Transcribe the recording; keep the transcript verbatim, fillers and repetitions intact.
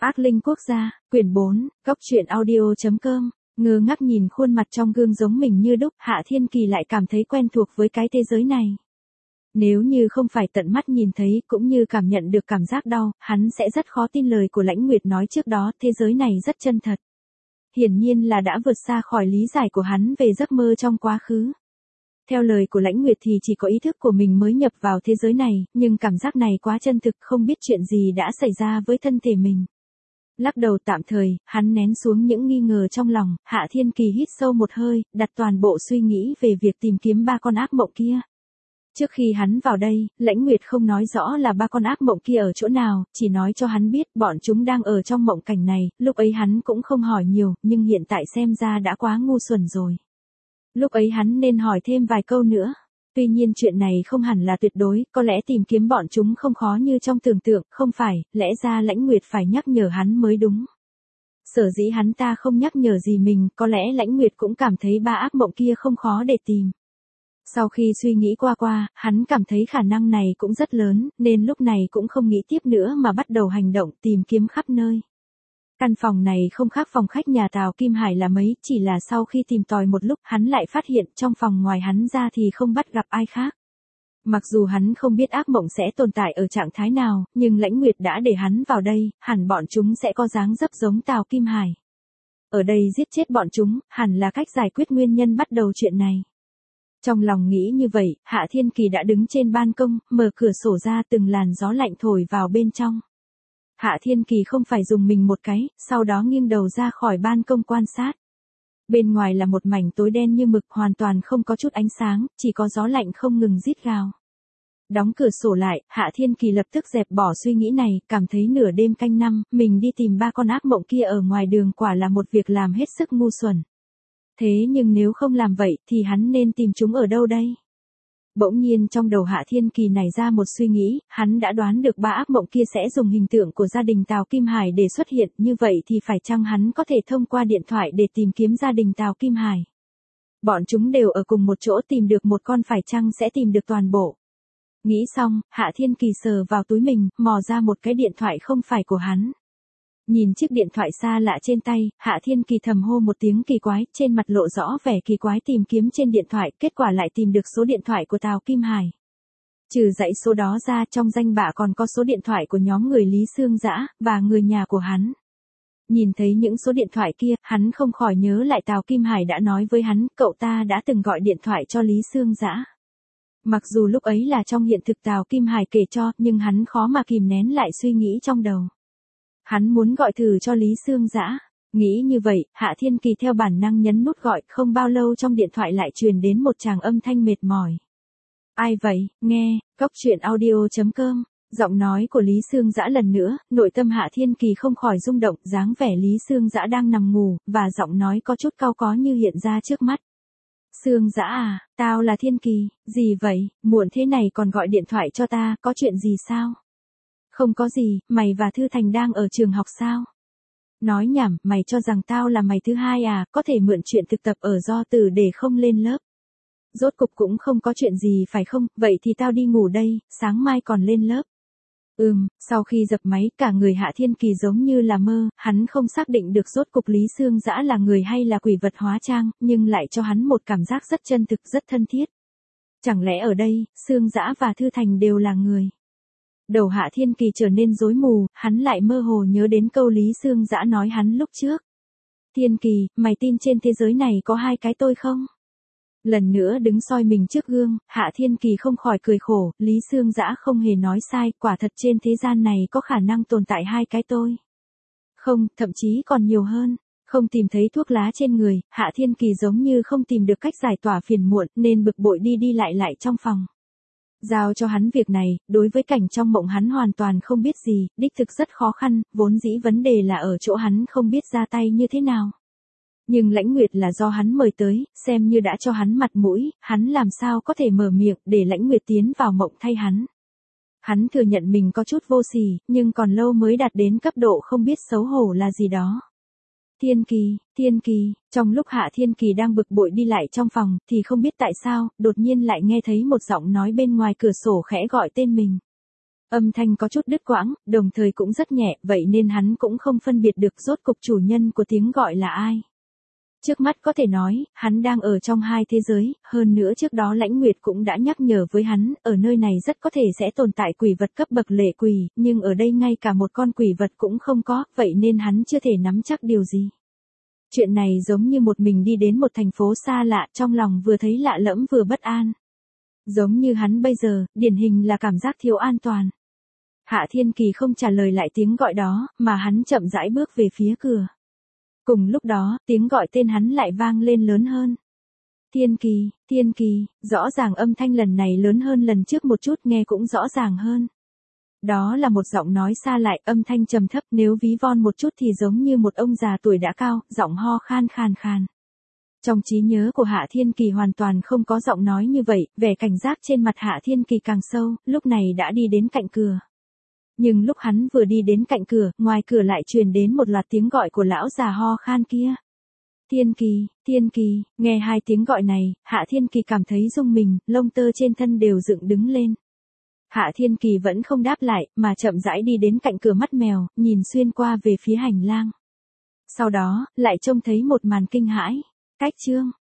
Ác linh quốc gia, quyển bốn, góc truyện audio chấm com. Ngơ ngác nhìn khuôn mặt trong gương giống mình như đúc, Hạ Thiên Kỳ lại cảm thấy quen thuộc với cái thế giới này. Nếu như không phải tận mắt nhìn thấy cũng như cảm nhận được cảm giác đau, hắn sẽ rất khó tin lời của Lãnh Nguyệt nói trước đó, thế giới này rất chân thật. Hiển nhiên là đã vượt xa khỏi lý giải của hắn về giấc mơ trong quá khứ. Theo lời của Lãnh Nguyệt thì chỉ có ý thức của mình mới nhập vào thế giới này, nhưng cảm giác này quá chân thực, không biết chuyện gì đã xảy ra với thân thể mình. Lắc đầu tạm thời, hắn nén xuống những nghi ngờ trong lòng, Hạ Thiên Kỳ hít sâu một hơi, đặt toàn bộ suy nghĩ về việc tìm kiếm ba con ác mộng kia. Trước khi hắn vào đây, Lãnh Nguyệt không nói rõ là ba con ác mộng kia ở chỗ nào, chỉ nói cho hắn biết bọn chúng đang ở trong mộng cảnh này, lúc ấy hắn cũng không hỏi nhiều, nhưng hiện tại xem ra đã quá ngu xuẩn rồi. Lúc ấy hắn nên hỏi thêm vài câu nữa. Tuy nhiên chuyện này không hẳn là tuyệt đối, có lẽ tìm kiếm bọn chúng không khó như trong tưởng tượng, không phải, lẽ ra Lãnh Nguyệt phải nhắc nhở hắn mới đúng. Sở dĩ hắn ta không nhắc nhở gì mình, có lẽ Lãnh Nguyệt cũng cảm thấy ba ác mộng kia không khó để tìm. Sau khi suy nghĩ qua qua, hắn cảm thấy khả năng này cũng rất lớn, nên lúc này cũng không nghĩ tiếp nữa mà bắt đầu hành động tìm kiếm khắp nơi. Căn phòng này không khác phòng khách nhà Tào Kim Hải là mấy, chỉ là sau khi tìm tòi một lúc, hắn lại phát hiện trong phòng ngoài hắn ra thì không bắt gặp ai khác. Mặc dù hắn không biết ác mộng sẽ tồn tại ở trạng thái nào, nhưng Lãnh Nguyệt đã để hắn vào đây, hẳn bọn chúng sẽ có dáng dấp giống Tào Kim Hải. Ở đây giết chết bọn chúng, hẳn là cách giải quyết nguyên nhân bắt đầu chuyện này. Trong lòng nghĩ như vậy, Hạ Thiên Kỳ đã đứng trên ban công, mở cửa sổ ra, từng làn gió lạnh thổi vào bên trong. Hạ Thiên Kỳ không phải dùng mình một cái, sau đó nghiêng đầu ra khỏi ban công quan sát. Bên ngoài là một mảnh tối đen như mực, hoàn toàn không có chút ánh sáng, chỉ có gió lạnh không ngừng rít gào. Đóng cửa sổ lại, Hạ Thiên Kỳ lập tức dẹp bỏ suy nghĩ này, cảm thấy nửa đêm canh năm, mình đi tìm ba con ác mộng kia ở ngoài đường quả là một việc làm hết sức ngu xuẩn. Thế nhưng nếu không làm vậy thì hắn nên tìm chúng ở đâu đây? Bỗng nhiên trong đầu Hạ Thiên Kỳ nảy ra một suy nghĩ, hắn đã đoán được ba ác mộng kia sẽ dùng hình tượng của gia đình Tào Kim Hải để xuất hiện, như vậy thì phải chăng hắn có thể thông qua điện thoại để tìm kiếm gia đình Tào Kim Hải? Bọn chúng đều ở cùng một chỗ, tìm được một con phải chăng sẽ tìm được toàn bộ? Nghĩ xong, Hạ Thiên Kỳ sờ vào túi mình, mò ra một cái điện thoại không phải của hắn. Nhìn chiếc điện thoại xa lạ trên tay, Hạ Thiên Kỳ thầm hô một tiếng kỳ quái, trên mặt lộ rõ vẻ kỳ quái, tìm kiếm trên điện thoại, kết quả lại tìm được số điện thoại của Tào Kim Hải. Trừ dãy số đó ra, trong danh bạ còn có số điện thoại của nhóm người Lý Sương Dã, và người nhà của hắn. Nhìn thấy những số điện thoại kia, hắn không khỏi nhớ lại Tào Kim Hải đã nói với hắn, cậu ta đã từng gọi điện thoại cho Lý Sương Dã. Mặc dù lúc ấy là trong hiện thực Tào Kim Hải kể cho, nhưng hắn khó mà kìm nén lại suy nghĩ trong đầu. Hắn muốn gọi thử cho Lý Sương Dã. Nghĩ như vậy, Hạ Thiên Kỳ theo bản năng nhấn nút gọi, không bao lâu trong điện thoại lại truyền đến một tràng âm thanh mệt mỏi. Ai vậy, nghe, góc truyện audio chấm com. Giọng nói của Lý Sương Dã lần nữa, nội tâm Hạ Thiên Kỳ không khỏi rung động, dáng vẻ Lý Sương Dã đang nằm ngủ, và giọng nói có chút cau có như hiện ra trước mắt. Sương Dã à, tao là Thiên Kỳ, gì vậy, muộn thế này còn gọi điện thoại cho ta, có chuyện gì sao? Không có gì, mày và Thư Thành đang ở trường học sao? Nói nhảm, mày cho rằng tao là mày thứ hai à, có thể mượn chuyện thực tập ở do từ để không lên lớp. Rốt cục cũng không có chuyện gì phải không, vậy thì tao đi ngủ đây, sáng mai còn lên lớp. Ừm, sau khi dập máy, cả người Hạ Thiên Kỳ giống như là mơ, hắn không xác định được rốt cục Lý Sương Dã là người hay là quỷ vật hóa trang, nhưng lại cho hắn một cảm giác rất chân thực, rất thân thiết. Chẳng lẽ ở đây, Sương Dã và Thư Thành đều là người? Đầu Hạ Thiên Kỳ trở nên rối mù, hắn lại mơ hồ nhớ đến câu Lý Sương Dã nói hắn lúc trước. Thiên Kỳ, mày tin trên thế giới này có hai cái tôi không? Lần nữa đứng soi mình trước gương, Hạ Thiên Kỳ không khỏi cười khổ, Lý Sương Dã không hề nói sai, quả thật trên thế gian này có khả năng tồn tại hai cái tôi. Không, thậm chí còn nhiều hơn. Không tìm thấy thuốc lá trên người, Hạ Thiên Kỳ giống như không tìm được cách giải tỏa phiền muộn, nên bực bội đi đi lại lại trong phòng. Giao cho hắn việc này, đối với cảnh trong mộng hắn hoàn toàn không biết gì, đích thực rất khó khăn, vốn dĩ vấn đề là ở chỗ hắn không biết ra tay như thế nào. Nhưng Lãnh Nguyệt là do hắn mời tới, xem như đã cho hắn mặt mũi, hắn làm sao có thể mở miệng để Lãnh Nguyệt tiến vào mộng thay hắn. Hắn thừa nhận mình có chút vô sỉ, nhưng còn lâu mới đạt đến cấp độ không biết xấu hổ là gì đó. Thiên Kỳ, Thiên Kỳ, trong lúc Hạ Thiên Kỳ đang bực bội đi lại trong phòng, thì không biết tại sao, đột nhiên lại nghe thấy một giọng nói bên ngoài cửa sổ khẽ gọi tên mình. Âm thanh có chút đứt quãng, đồng thời cũng rất nhẹ, vậy nên hắn cũng không phân biệt được rốt cục chủ nhân của tiếng gọi là ai. Trước mắt có thể nói, hắn đang ở trong hai thế giới, hơn nữa trước đó Lãnh Nguyệt cũng đã nhắc nhở với hắn, ở nơi này rất có thể sẽ tồn tại quỷ vật cấp bậc lệ quỷ, nhưng ở đây ngay cả một con quỷ vật cũng không có, vậy nên hắn chưa thể nắm chắc điều gì. Chuyện này giống như một mình đi đến một thành phố xa lạ, trong lòng vừa thấy lạ lẫm vừa bất an. Giống như hắn bây giờ, điển hình là cảm giác thiếu an toàn. Hạ Thiên Kỳ không trả lời lại tiếng gọi đó, mà hắn chậm rãi bước về phía cửa. Cùng lúc đó, tiếng gọi tên hắn lại vang lên lớn hơn. Thiên Kỳ, Thiên Kỳ, rõ ràng âm thanh lần này lớn hơn lần trước một chút, nghe cũng rõ ràng hơn. Đó là một giọng nói xa lại, âm thanh trầm thấp, nếu ví von một chút thì giống như một ông già tuổi đã cao, giọng ho khan khàn khàn. Trong trí nhớ của Hạ Thiên Kỳ hoàn toàn không có giọng nói như vậy, vẻ cảnh giác trên mặt Hạ Thiên Kỳ càng sâu, lúc này đã đi đến cạnh cửa. Nhưng lúc hắn vừa đi đến cạnh cửa, ngoài cửa lại truyền đến một loạt tiếng gọi của lão già ho khan kia. Thiên Kỳ, Thiên Kỳ, nghe hai tiếng gọi này, Hạ Thiên Kỳ cảm thấy rung mình, lông tơ trên thân đều dựng đứng lên. Hạ Thiên Kỳ vẫn không đáp lại, mà chậm rãi đi đến cạnh cửa mắt mèo, nhìn xuyên qua về phía hành lang. Sau đó, lại trông thấy một màn kinh hãi. Cách chương